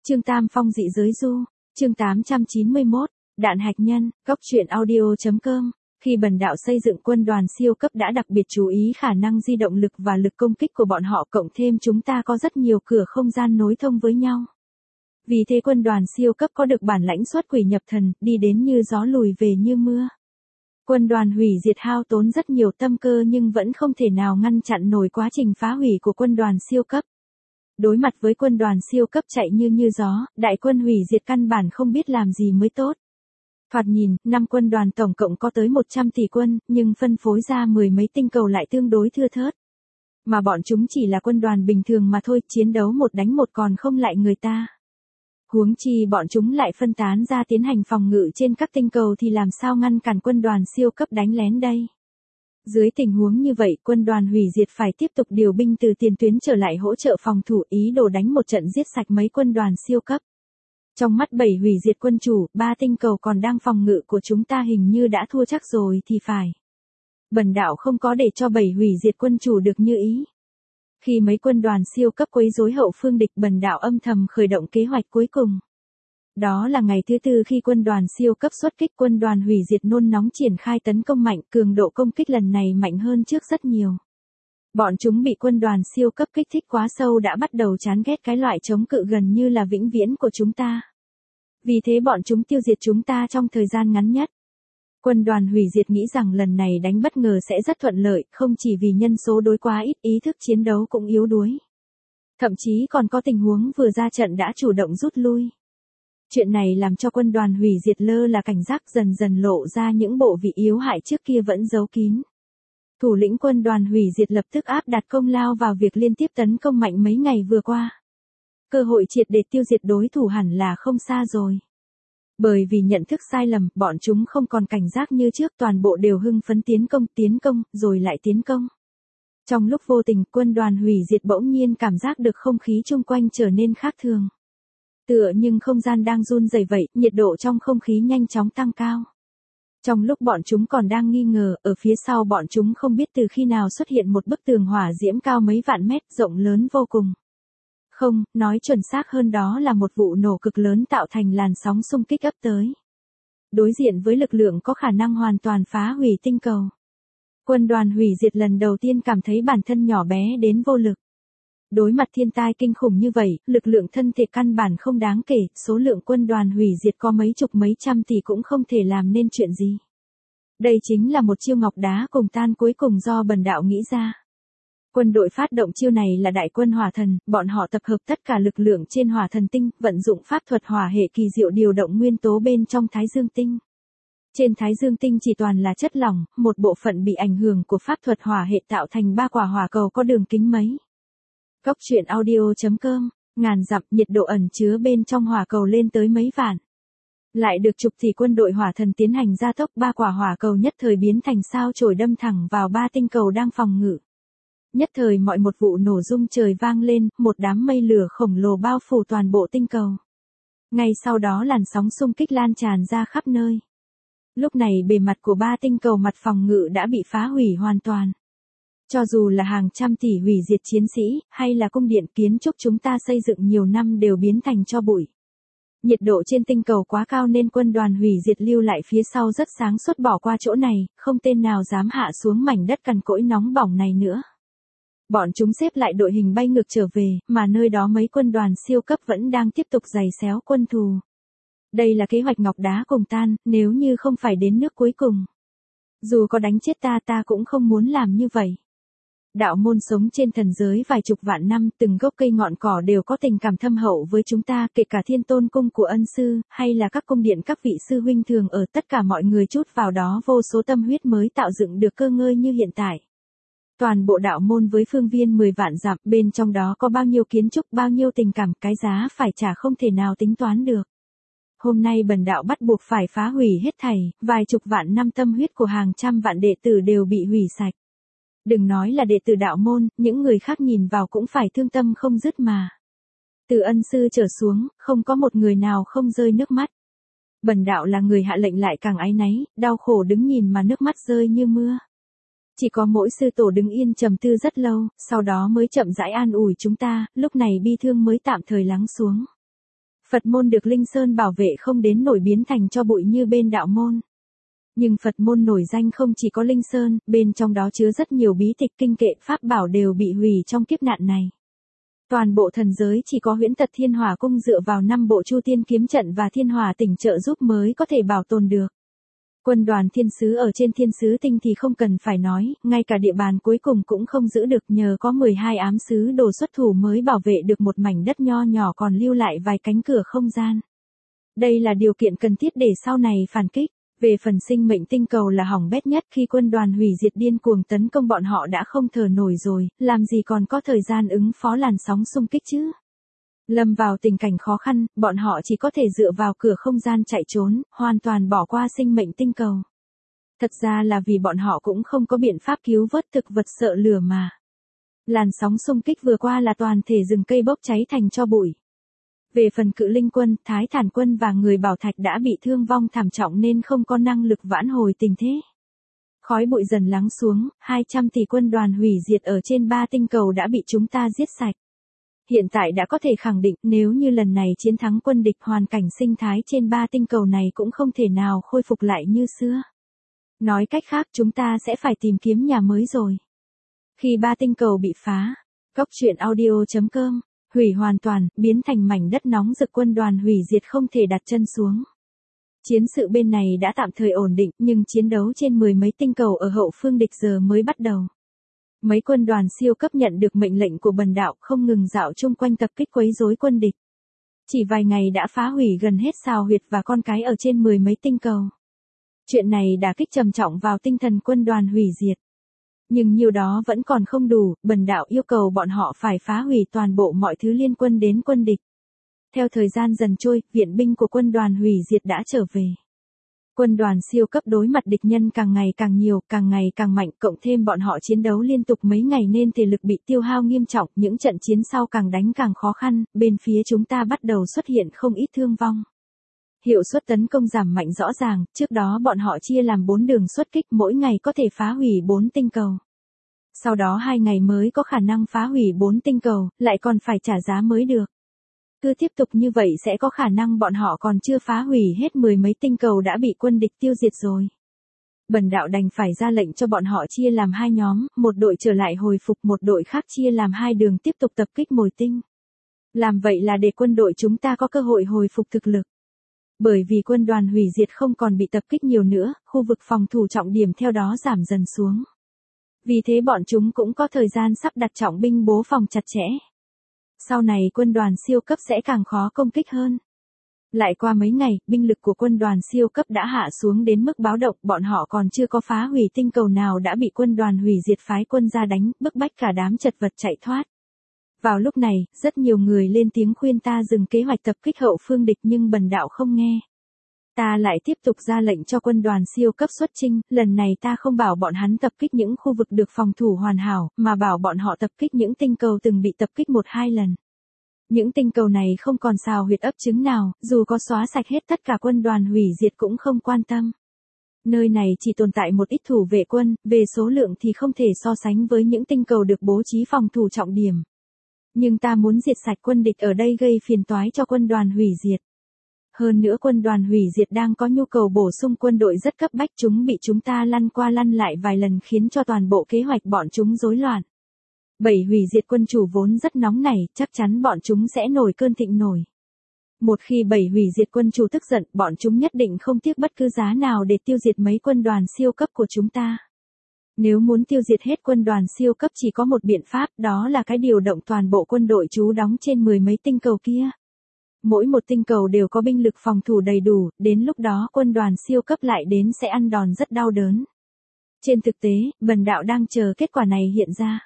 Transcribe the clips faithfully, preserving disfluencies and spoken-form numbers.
Chương Tam Phong dị giới du, chương tám trăm chín mươi mốt, Đạn hạt nhân, góc truyện audio.com. Khi bần đạo xây dựng quân đoàn siêu cấp đã đặc biệt chú ý khả năng di động lực và lực công kích của bọn họ, cộng thêm chúng ta có rất nhiều cửa không gian nối thông với nhau. Vì thế quân đoàn siêu cấp có được bản lãnh xuất quỷ nhập thần, đi đến như gió lùi về như mưa. Quân đoàn hủy diệt hao tốn rất nhiều tâm cơ nhưng vẫn không thể nào ngăn chặn nổi quá trình phá hủy của quân đoàn siêu cấp. Đối mặt với quân đoàn siêu cấp chạy như như gió, đại quân hủy diệt căn bản không biết làm gì mới tốt. Thoạt nhìn, năm quân đoàn tổng cộng có tới một trăm tỷ quân, nhưng phân phối ra mười mấy tinh cầu lại tương đối thưa thớt. Mà bọn chúng chỉ là quân đoàn bình thường mà thôi, chiến đấu một đánh một còn không lại người ta. Huống chi bọn chúng lại phân tán ra tiến hành phòng ngự trên các tinh cầu thì làm sao ngăn cản quân đoàn siêu cấp đánh lén đây. Dưới tình huống như vậy, quân đoàn hủy diệt phải tiếp tục điều binh từ tiền tuyến trở lại hỗ trợ phòng thủ, ý đồ đánh một trận giết sạch mấy quân đoàn siêu cấp. Trong mắt bảy hủy diệt quân chủ, ba tinh cầu còn đang phòng ngự của chúng ta hình như đã thua chắc rồi thì phải. Bần đạo không có để cho bảy hủy diệt quân chủ được như ý. Khi mấy quân đoàn siêu cấp quấy rối hậu phương địch, bần đạo âm thầm khởi động kế hoạch cuối cùng. Đó là ngày thứ tư khi quân đoàn siêu cấp xuất kích, quân đoàn hủy diệt nôn nóng triển khai tấn công mạnh, cường độ công kích lần này mạnh hơn trước rất nhiều. Bọn chúng bị quân đoàn siêu cấp kích thích quá sâu đã bắt đầu chán ghét cái loại chống cự gần như là vĩnh viễn của chúng ta. Vì thế bọn chúng tiêu diệt chúng ta trong thời gian ngắn nhất. Quân đoàn hủy diệt nghĩ rằng lần này đánh bất ngờ sẽ rất thuận lợi, không chỉ vì nhân số đối quá ít, ý thức chiến đấu cũng yếu đuối. Thậm chí còn có tình huống vừa ra trận đã chủ động rút lui. Chuyện này làm cho quân đoàn hủy diệt lơ là cảnh giác, dần dần lộ ra những bộ vị yếu hại trước kia vẫn giấu kín. Thủ lĩnh quân đoàn hủy diệt lập tức áp đặt công lao vào việc liên tiếp tấn công mạnh mấy ngày vừa qua. Cơ hội triệt để tiêu diệt đối thủ hẳn là không xa rồi. Bởi vì nhận thức sai lầm, bọn chúng không còn cảnh giác như trước, toàn bộ đều hưng phấn tiến công, tiến công, rồi lại tiến công. Trong lúc vô tình, quân đoàn hủy diệt bỗng nhiên cảm giác được không khí chung quanh trở nên khác thường. Tựa nhưng không gian đang run rẩy vậy, nhiệt độ trong không khí nhanh chóng tăng cao. Trong lúc bọn chúng còn đang nghi ngờ, ở phía sau bọn chúng không biết từ khi nào xuất hiện một bức tường hỏa diễm cao mấy vạn mét, rộng lớn vô cùng. Không, nói chuẩn xác hơn đó là một vụ nổ cực lớn tạo thành làn sóng xung kích ấp tới. Đối diện với lực lượng có khả năng hoàn toàn phá hủy tinh cầu. Quân đoàn hủy diệt lần đầu tiên cảm thấy bản thân nhỏ bé đến vô lực. Đối mặt thiên tai kinh khủng như vậy, lực lượng thân thể căn bản không đáng kể, số lượng quân đoàn hủy diệt có mấy chục mấy trăm tỷ cũng không thể làm nên chuyện gì. Đây chính là một chiêu ngọc đá cùng tan cuối cùng do bần đạo nghĩ ra. Quân đội phát động chiêu này là đại quân hỏa thần, bọn họ tập hợp tất cả lực lượng trên hỏa thần tinh, vận dụng pháp thuật hỏa hệ kỳ diệu điều động nguyên tố bên trong Thái Dương tinh. Trên Thái Dương tinh chỉ toàn là chất lỏng, một bộ phận bị ảnh hưởng của pháp thuật hỏa hệ tạo thành ba quả hỏa cầu có đường kính mấy. Góc truyện audio.com, ngàn dặm, nhiệt độ ẩn chứa bên trong hỏa cầu lên tới mấy vạn. Lại được chục tỷ quân đội hỏa thần tiến hành gia tốc, ba quả hỏa cầu nhất thời biến thành sao chổi đâm thẳng vào ba tinh cầu đang phòng ngự. Nhất thời mọi một vụ nổ rung trời vang lên, một đám mây lửa khổng lồ bao phủ toàn bộ tinh cầu. Ngay sau đó làn sóng xung kích lan tràn ra khắp nơi. Lúc này bề mặt của ba tinh cầu mặt phòng ngự đã bị phá hủy hoàn toàn. Cho dù là hàng trăm tỷ hủy diệt chiến sĩ, hay là cung điện kiến trúc chúng ta xây dựng nhiều năm đều biến thành tro bụi. Nhiệt độ trên tinh cầu quá cao nên quân đoàn hủy diệt lưu lại phía sau rất sáng suốt bỏ qua chỗ này, không tên nào dám hạ xuống mảnh đất cằn cỗi nóng bỏng này nữa. Bọn chúng xếp lại đội hình bay ngược trở về, mà nơi đó mấy quân đoàn siêu cấp vẫn đang tiếp tục giày xéo quân thù. Đây là kế hoạch ngọc đá cùng tan, nếu như không phải đến nước cuối cùng. Dù có đánh chết ta ta cũng không muốn làm như vậy. Đạo môn sống trên thần giới vài chục vạn năm, từng gốc cây ngọn cỏ đều có tình cảm thâm hậu với chúng ta, kể cả Thiên Tôn cung của ân sư, hay là các cung điện các vị sư huynh thường ở, tất cả mọi người chút vào đó vô số tâm huyết mới tạo dựng được cơ ngơi như hiện tại. Toàn bộ đạo môn với phương viên mười vạn dặm, bên trong đó có bao nhiêu kiến trúc, bao nhiêu tình cảm, cái giá phải trả không thể nào tính toán được. Hôm nay bần đạo bắt buộc phải phá hủy hết thảy, vài chục vạn năm tâm huyết của hàng trăm vạn đệ tử đều bị hủy sạch. Đừng nói là đệ tử đạo môn, những người khác nhìn vào cũng phải thương tâm không dứt mà. Từ ân sư trở xuống, không có một người nào không rơi nước mắt. Bần đạo là người hạ lệnh lại càng áy náy, đau khổ đứng nhìn mà nước mắt rơi như mưa. Chỉ có mỗi sư tổ đứng yên trầm tư rất lâu, sau đó mới chậm rãi an ủi chúng ta, lúc này bi thương mới tạm thời lắng xuống. Phật môn được Linh Sơn bảo vệ không đến nổi biến thành tro bụi như bên đạo môn. Nhưng Phật môn nổi danh không chỉ có Linh Sơn, bên trong đó chứa rất nhiều bí tịch kinh kệ pháp bảo đều bị hủy trong kiếp nạn này. Toàn bộ thần giới chỉ có Huyễn Tật Thiên Hỏa Cung dựa vào năm bộ Chu Tiên kiếm trận và Thiên Hỏa Tỉnh trợ giúp mới có thể bảo tồn được. Quân đoàn thiên sứ ở trên thiên sứ tinh thì không cần phải nói, ngay cả địa bàn cuối cùng cũng không giữ được, nhờ có mười hai ám sứ đồ xuất thủ mới bảo vệ được một mảnh đất nho nhỏ còn lưu lại vài cánh cửa không gian. Đây là điều kiện cần thiết để sau này phản kích. Về phần sinh mệnh tinh cầu là hỏng bét nhất, khi quân đoàn hủy diệt điên cuồng tấn công bọn họ đã không thở nổi rồi, làm gì còn có thời gian ứng phó làn sóng xung kích chứ. Lâm vào tình cảnh khó khăn, bọn họ chỉ có thể dựa vào cửa không gian chạy trốn, hoàn toàn bỏ qua sinh mệnh tinh cầu. Thật ra là vì bọn họ cũng không có biện pháp cứu vớt thực vật sợ lửa mà. Làn sóng xung kích vừa qua là toàn thể rừng cây bốc cháy thành tro bụi. Về phần Cự Linh quân, Thái Thản quân và người Bảo Thạch đã bị thương vong thảm trọng nên không có năng lực vãn hồi tình thế. Khói bụi dần lắng xuống, hai trăm tỷ quân đoàn hủy diệt ở trên ba tinh cầu đã bị chúng ta giết sạch. Hiện tại đã có thể khẳng định nếu như lần này chiến thắng quân địch, hoàn cảnh sinh thái trên ba tinh cầu này cũng không thể nào khôi phục lại như xưa. Nói cách khác, chúng ta sẽ phải tìm kiếm nhà mới rồi. Khi ba tinh cầu bị phá, Góc truyện audio chấm com, hủy hoàn toàn, biến thành mảnh đất nóng rực, quân đoàn hủy diệt không thể đặt chân xuống. Chiến sự bên này đã tạm thời ổn định, nhưng chiến đấu trên mười mấy tinh cầu ở hậu phương địch giờ mới bắt đầu. Mấy quân đoàn siêu cấp nhận được mệnh lệnh của bần đạo không ngừng dạo chung quanh tập kích quấy rối quân địch. Chỉ vài ngày đã phá hủy gần hết sao huyệt và con cái ở trên mười mấy tinh cầu. Chuyện này đả kích trầm trọng vào tinh thần quân đoàn hủy diệt. Nhưng nhiều đó vẫn còn không đủ, bần đạo yêu cầu bọn họ phải phá hủy toàn bộ mọi thứ liên quân đến quân địch. Theo thời gian dần trôi, viện binh của quân đoàn hủy diệt đã trở về. Quân đoàn siêu cấp đối mặt địch nhân càng ngày càng nhiều, càng ngày càng mạnh, cộng thêm bọn họ chiến đấu liên tục mấy ngày nên thể lực bị tiêu hao nghiêm trọng, những trận chiến sau càng đánh càng khó khăn, bên phía chúng ta bắt đầu xuất hiện không ít thương vong. Hiệu suất tấn công giảm mạnh rõ ràng, trước đó bọn họ chia làm bốn đường xuất kích, mỗi ngày có thể phá hủy bốn tinh cầu. Sau đó hai ngày mới có khả năng phá hủy bốn tinh cầu, lại còn phải trả giá mới được. Cứ tiếp tục như vậy sẽ có khả năng bọn họ còn chưa phá hủy hết mười mấy tinh cầu đã bị quân địch tiêu diệt rồi. Bần đạo đành phải ra lệnh cho bọn họ chia làm hai nhóm, một đội trở lại hồi phục, một đội khác chia làm hai đường tiếp tục tập kích mồi tinh. Làm vậy là để quân đội chúng ta có cơ hội hồi phục thực lực. Bởi vì quân đoàn hủy diệt không còn bị tập kích nhiều nữa, khu vực phòng thủ trọng điểm theo đó giảm dần xuống. Vì thế bọn chúng cũng có thời gian sắp đặt trọng binh bố phòng chặt chẽ. Sau này quân đoàn siêu cấp sẽ càng khó công kích hơn. Lại qua mấy ngày, binh lực của quân đoàn siêu cấp đã hạ xuống đến mức báo động, bọn họ còn chưa có phá hủy tinh cầu nào đã bị quân đoàn hủy diệt phái quân ra đánh, bức bách cả đám chật vật chạy thoát. Vào lúc này, rất nhiều người lên tiếng khuyên ta dừng kế hoạch tập kích hậu phương địch nhưng bần đạo không nghe. Ta lại tiếp tục ra lệnh cho quân đoàn siêu cấp xuất chinh, lần này ta không bảo bọn hắn tập kích những khu vực được phòng thủ hoàn hảo, mà bảo bọn họ tập kích những tinh cầu từng bị tập kích một hai lần. Những tinh cầu này không còn xào huyệt ấp trứng nào, dù có xóa sạch hết tất cả quân đoàn hủy diệt cũng không quan tâm. Nơi này chỉ tồn tại một ít thủ vệ quân, về số lượng thì không thể so sánh với những tinh cầu được bố trí phòng thủ trọng điểm. Nhưng ta muốn diệt sạch quân địch ở đây gây phiền toái cho quân đoàn hủy diệt. Hơn nữa quân đoàn hủy diệt đang có nhu cầu bổ sung quân đội rất cấp bách, chúng bị chúng ta lăn qua lăn lại vài lần khiến cho toàn bộ kế hoạch bọn chúng rối loạn. Bảy hủy diệt quân chủ vốn rất nóng nảy, chắc chắn bọn chúng sẽ nổi cơn thịnh nổi. Một khi bảy hủy diệt quân chủ tức giận, bọn chúng nhất định không tiếc bất cứ giá nào để tiêu diệt mấy quân đoàn siêu cấp của chúng ta. Nếu muốn tiêu diệt hết quân đoàn siêu cấp chỉ có một biện pháp, đó là cái điều động toàn bộ quân đội trú đóng trên mười mấy tinh cầu kia. Mỗi một tinh cầu đều có binh lực phòng thủ đầy đủ, đến lúc đó quân đoàn siêu cấp lại đến sẽ ăn đòn rất đau đớn. Trên thực tế, bần đạo đang chờ kết quả này hiện ra.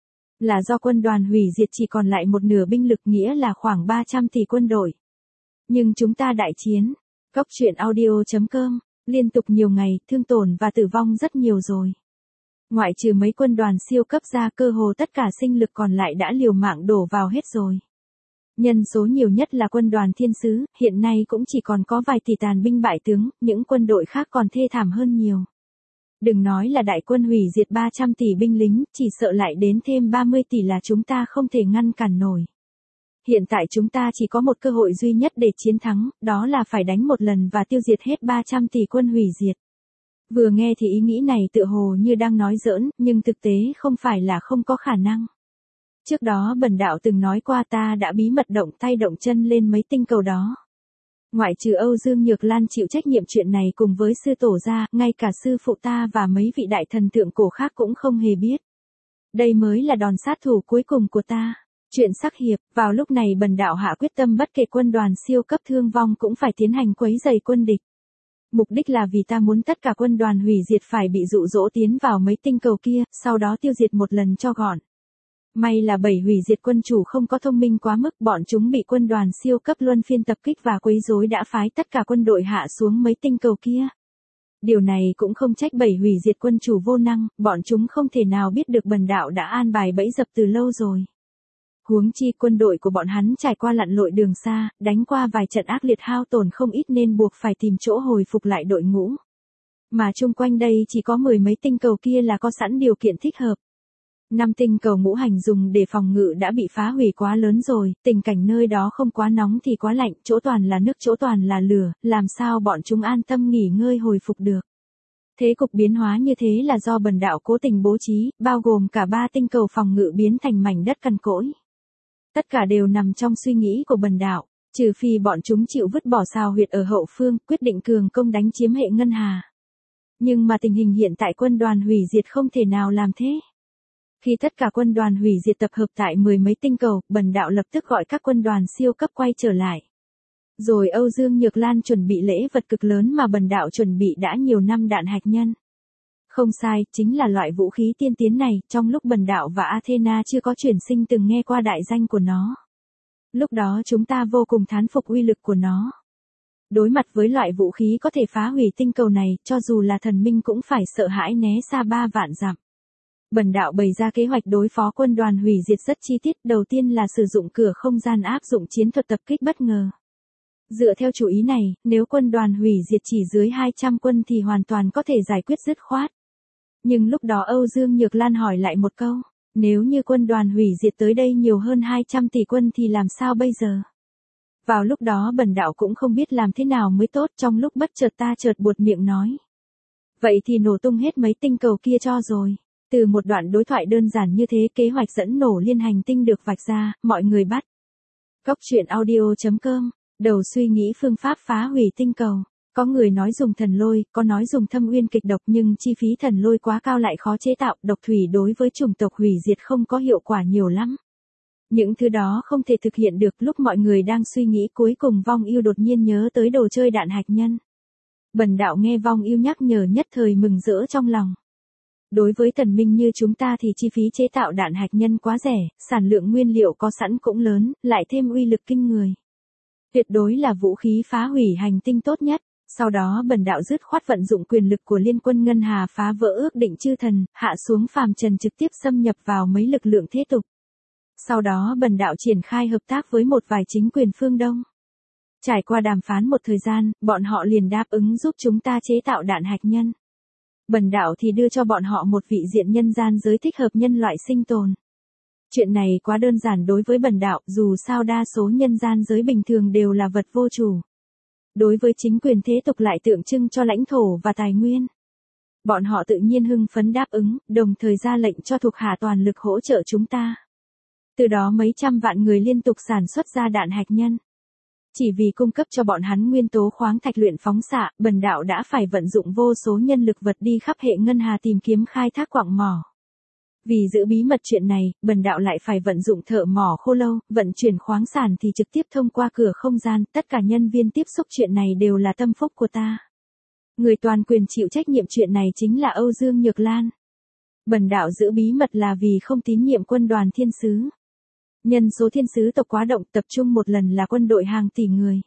Là do quân đoàn hủy diệt chỉ còn lại một nửa binh lực, nghĩa là khoảng ba trăm tỷ quân đội. Nhưng chúng ta đại chiến. Góc truyện audio chấm com, liên tục nhiều ngày, thương tổn và tử vong rất nhiều rồi. Ngoại trừ mấy quân đoàn siêu cấp ra, cơ hồ tất cả sinh lực còn lại đã liều mạng đổ vào hết rồi. Nhân số nhiều nhất là quân đoàn thiên sứ, hiện nay cũng chỉ còn có vài tỷ tàn binh bại tướng, những quân đội khác còn thê thảm hơn nhiều. Đừng nói là đại quân hủy diệt ba trăm tỷ binh lính, chỉ sợ lại đến thêm ba mươi tỷ là chúng ta không thể ngăn cản nổi. Hiện tại chúng ta chỉ có một cơ hội duy nhất để chiến thắng, đó là phải đánh một lần và tiêu diệt hết ba trăm tỷ quân hủy diệt. Vừa nghe thì ý nghĩ này tựa hồ như đang nói giỡn, nhưng thực tế không phải là không có khả năng. Trước đó bần đạo từng nói qua ta đã bí mật động tay động chân lên mấy tinh cầu đó. Ngoại trừ Âu Dương Nhược Lan chịu trách nhiệm chuyện này cùng với sư tổ ra, ngay cả sư phụ ta và mấy vị đại thần thượng cổ khác cũng không hề biết. Đây mới là đòn sát thủ cuối cùng của ta. Chuyện sắc hiệp, vào lúc này bần đạo hạ quyết tâm bất kể quân đoàn siêu cấp thương vong cũng phải tiến hành quấy rầy quân địch. Mục đích là vì ta muốn tất cả quân đoàn hủy diệt phải bị dụ dỗ tiến vào mấy tinh cầu kia, sau đó tiêu diệt một lần cho gọn. May là bảy hủy diệt quân chủ không có thông minh quá mức, bọn chúng bị quân đoàn siêu cấp luân phiên tập kích và quấy rối đã phái tất cả quân đội hạ xuống mấy tinh cầu kia. Điều này cũng không trách bảy hủy diệt quân chủ vô năng, bọn chúng không thể nào biết được bần đạo đã an bài bẫy dập từ lâu rồi. Huống chi quân đội của bọn hắn trải qua lặn lội đường xa, đánh qua vài trận ác liệt hao tổn không ít nên buộc phải tìm chỗ hồi phục lại đội ngũ. Mà chung quanh đây chỉ có mười mấy tinh cầu kia là có sẵn điều kiện thích hợp. Năm tinh cầu ngũ hành dùng để phòng ngự đã bị phá hủy quá lớn rồi, tình cảnh nơi đó không quá nóng thì quá lạnh, chỗ toàn là nước chỗ toàn là lửa, làm sao bọn chúng an tâm nghỉ ngơi hồi phục được. Thế cục biến hóa như thế là do bần đạo cố tình bố trí, bao gồm cả ba tinh cầu phòng ngự biến thành mảnh đất cằn cỗi. Tất cả đều nằm trong suy nghĩ của bần đạo, trừ phi bọn chúng chịu vứt bỏ sao huyệt ở hậu phương, quyết định cường công đánh chiếm hệ ngân hà. Nhưng mà tình hình hiện tại quân đoàn hủy diệt không thể nào làm thế. Khi tất cả quân đoàn hủy diệt tập hợp tại mười mấy tinh cầu, bần đạo lập tức gọi các quân đoàn siêu cấp quay trở lại. Rồi Âu Dương Nhược Lan chuẩn bị lễ vật cực lớn mà bần đạo chuẩn bị đã nhiều năm, đạn hạt nhân. Không sai, chính là loại vũ khí tiên tiến này, trong lúc bần đạo và Athena chưa có chuyển sinh từng nghe qua đại danh của nó. Lúc đó chúng ta vô cùng thán phục uy lực của nó. Đối mặt với loại vũ khí có thể phá hủy tinh cầu này, cho dù là thần minh cũng phải sợ hãi né xa ba vạn dặm. Bần đạo bày ra kế hoạch đối phó quân đoàn hủy diệt rất chi tiết, đầu tiên là sử dụng cửa không gian áp dụng chiến thuật tập kích bất ngờ. Dựa theo chủ ý này, nếu quân đoàn hủy diệt chỉ dưới hai trăm quân thì hoàn toàn có thể giải quyết dứt khoát. Nhưng lúc đó Âu Dương Nhược Lan hỏi lại một câu, nếu như quân đoàn hủy diệt tới đây nhiều hơn hai trăm tỷ quân thì làm sao bây giờ? Vào lúc đó bần đạo cũng không biết làm thế nào mới tốt, trong lúc bất chợt ta chợt buột miệng nói. Vậy thì nổ tung hết mấy tinh cầu kia cho rồi. Từ một đoạn đối thoại đơn giản như thế, kế hoạch dẫn nổ liên hành tinh được vạch ra, mọi người bắt. Góc truyện audio chấm com, đầu suy nghĩ phương pháp phá hủy tinh cầu. Có người nói dùng thần lôi, có nói dùng thâm uyên kịch độc, nhưng chi phí thần lôi quá cao lại khó chế tạo, độc thủy đối với chủng tộc hủy diệt không có hiệu quả nhiều lắm. Những thứ đó không thể thực hiện được. Lúc mọi người đang suy nghĩ, cuối cùng Vong Yêu đột nhiên nhớ tới đồ chơi đạn hạt nhân. Bần đạo nghe Vong Yêu nhắc nhở nhất thời mừng rỡ trong lòng. Đối với thần minh như chúng ta thì chi phí chế tạo đạn hạt nhân quá rẻ, sản lượng nguyên liệu có sẵn cũng lớn, lại thêm uy lực kinh người. Tuyệt đối là vũ khí phá hủy hành tinh tốt nhất. Sau đó bần đạo dứt khoát vận dụng quyền lực của liên quân ngân hà phá vỡ ước định chư thần, hạ xuống phàm trần trực tiếp xâm nhập vào mấy lực lượng thế tục. Sau đó bần đạo triển khai hợp tác với một vài chính quyền phương Đông. Trải qua đàm phán một thời gian, bọn họ liền đáp ứng giúp chúng ta chế tạo đạn hạt nhân. Bần đạo thì đưa cho bọn họ một vị diện nhân gian giới thích hợp nhân loại sinh tồn. Chuyện này quá đơn giản đối với bần đạo, dù sao đa số nhân gian giới bình thường đều là vật vô chủ. Đối với chính quyền thế tục lại tượng trưng cho lãnh thổ và tài nguyên. Bọn họ tự nhiên hưng phấn đáp ứng, đồng thời ra lệnh cho thuộc hạ toàn lực hỗ trợ chúng ta. Từ đó mấy trăm vạn người liên tục sản xuất ra đạn hạt nhân. Chỉ vì cung cấp cho bọn hắn nguyên tố khoáng thạch luyện phóng xạ, bần đạo đã phải vận dụng vô số nhân lực vật đi khắp hệ ngân hà tìm kiếm khai thác quặng mỏ. Vì giữ bí mật chuyện này, bần đạo lại phải vận dụng thợ mỏ khô lâu, vận chuyển khoáng sản thì trực tiếp thông qua cửa không gian, tất cả nhân viên tiếp xúc chuyện này đều là tâm phúc của ta. Người toàn quyền chịu trách nhiệm chuyện này chính là Âu Dương Nhược Lan. Bần đạo giữ bí mật là vì không tín nhiệm quân đoàn thiên sứ. Nhân số thiên sứ tộc quá động, tập trung một lần là quân đội hàng tỷ người.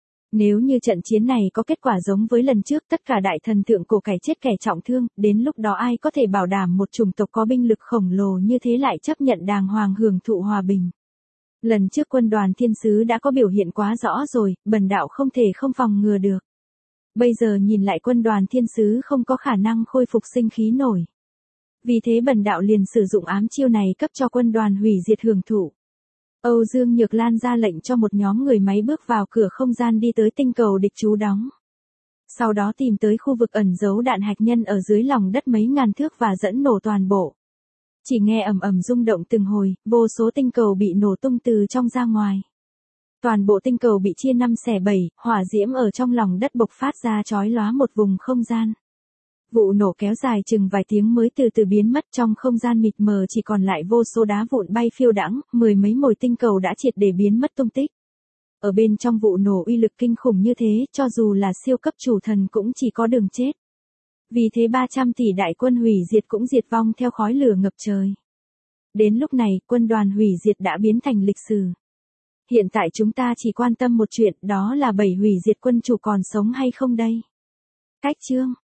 Nếu như trận chiến này có kết quả giống với lần trước, tất cả đại thần thượng cổ kẻ chết kẻ trọng thương, đến lúc đó ai có thể bảo đảm một chủng tộc có binh lực khổng lồ như thế lại chấp nhận đàng hoàng hưởng thụ hòa bình. Lần trước quân đoàn thiên sứ đã có biểu hiện quá rõ rồi, bần đạo không thể không phòng ngừa được. Bây giờ nhìn lại quân đoàn thiên sứ không có khả năng khôi phục sinh khí nổi. Vì thế bần đạo liền sử dụng ám chiêu này cấp cho quân đoàn hủy diệt hưởng thụ. Âu Dương Nhược Lan ra lệnh cho một nhóm người máy bước vào cửa không gian đi tới tinh cầu địch trú đóng. Sau đó tìm tới khu vực ẩn giấu đạn hạt nhân ở dưới lòng đất mấy ngàn thước và dẫn nổ toàn bộ. Chỉ nghe ầm ầm rung động từng hồi, vô số tinh cầu bị nổ tung từ trong ra ngoài. Toàn bộ tinh cầu bị chia năm xẻ bảy, hỏa diễm ở trong lòng đất bộc phát ra chói lóa một vùng không gian. Vụ nổ kéo dài chừng vài tiếng mới từ từ biến mất, trong không gian mịt mờ chỉ còn lại vô số đá vụn bay phiêu đãng, mười mấy mồi tinh cầu đã triệt để biến mất tung tích. Ở bên trong vụ nổ uy lực kinh khủng như thế, cho dù là siêu cấp chủ thần cũng chỉ có đường chết. Vì thế ba trăm tỷ đại quân hủy diệt cũng diệt vong theo khói lửa ngập trời. Đến lúc này, quân đoàn hủy diệt đã biến thành lịch sử. Hiện tại chúng ta chỉ quan tâm một chuyện, đó là bảy hủy diệt quân chủ còn sống hay không đây. Cách chương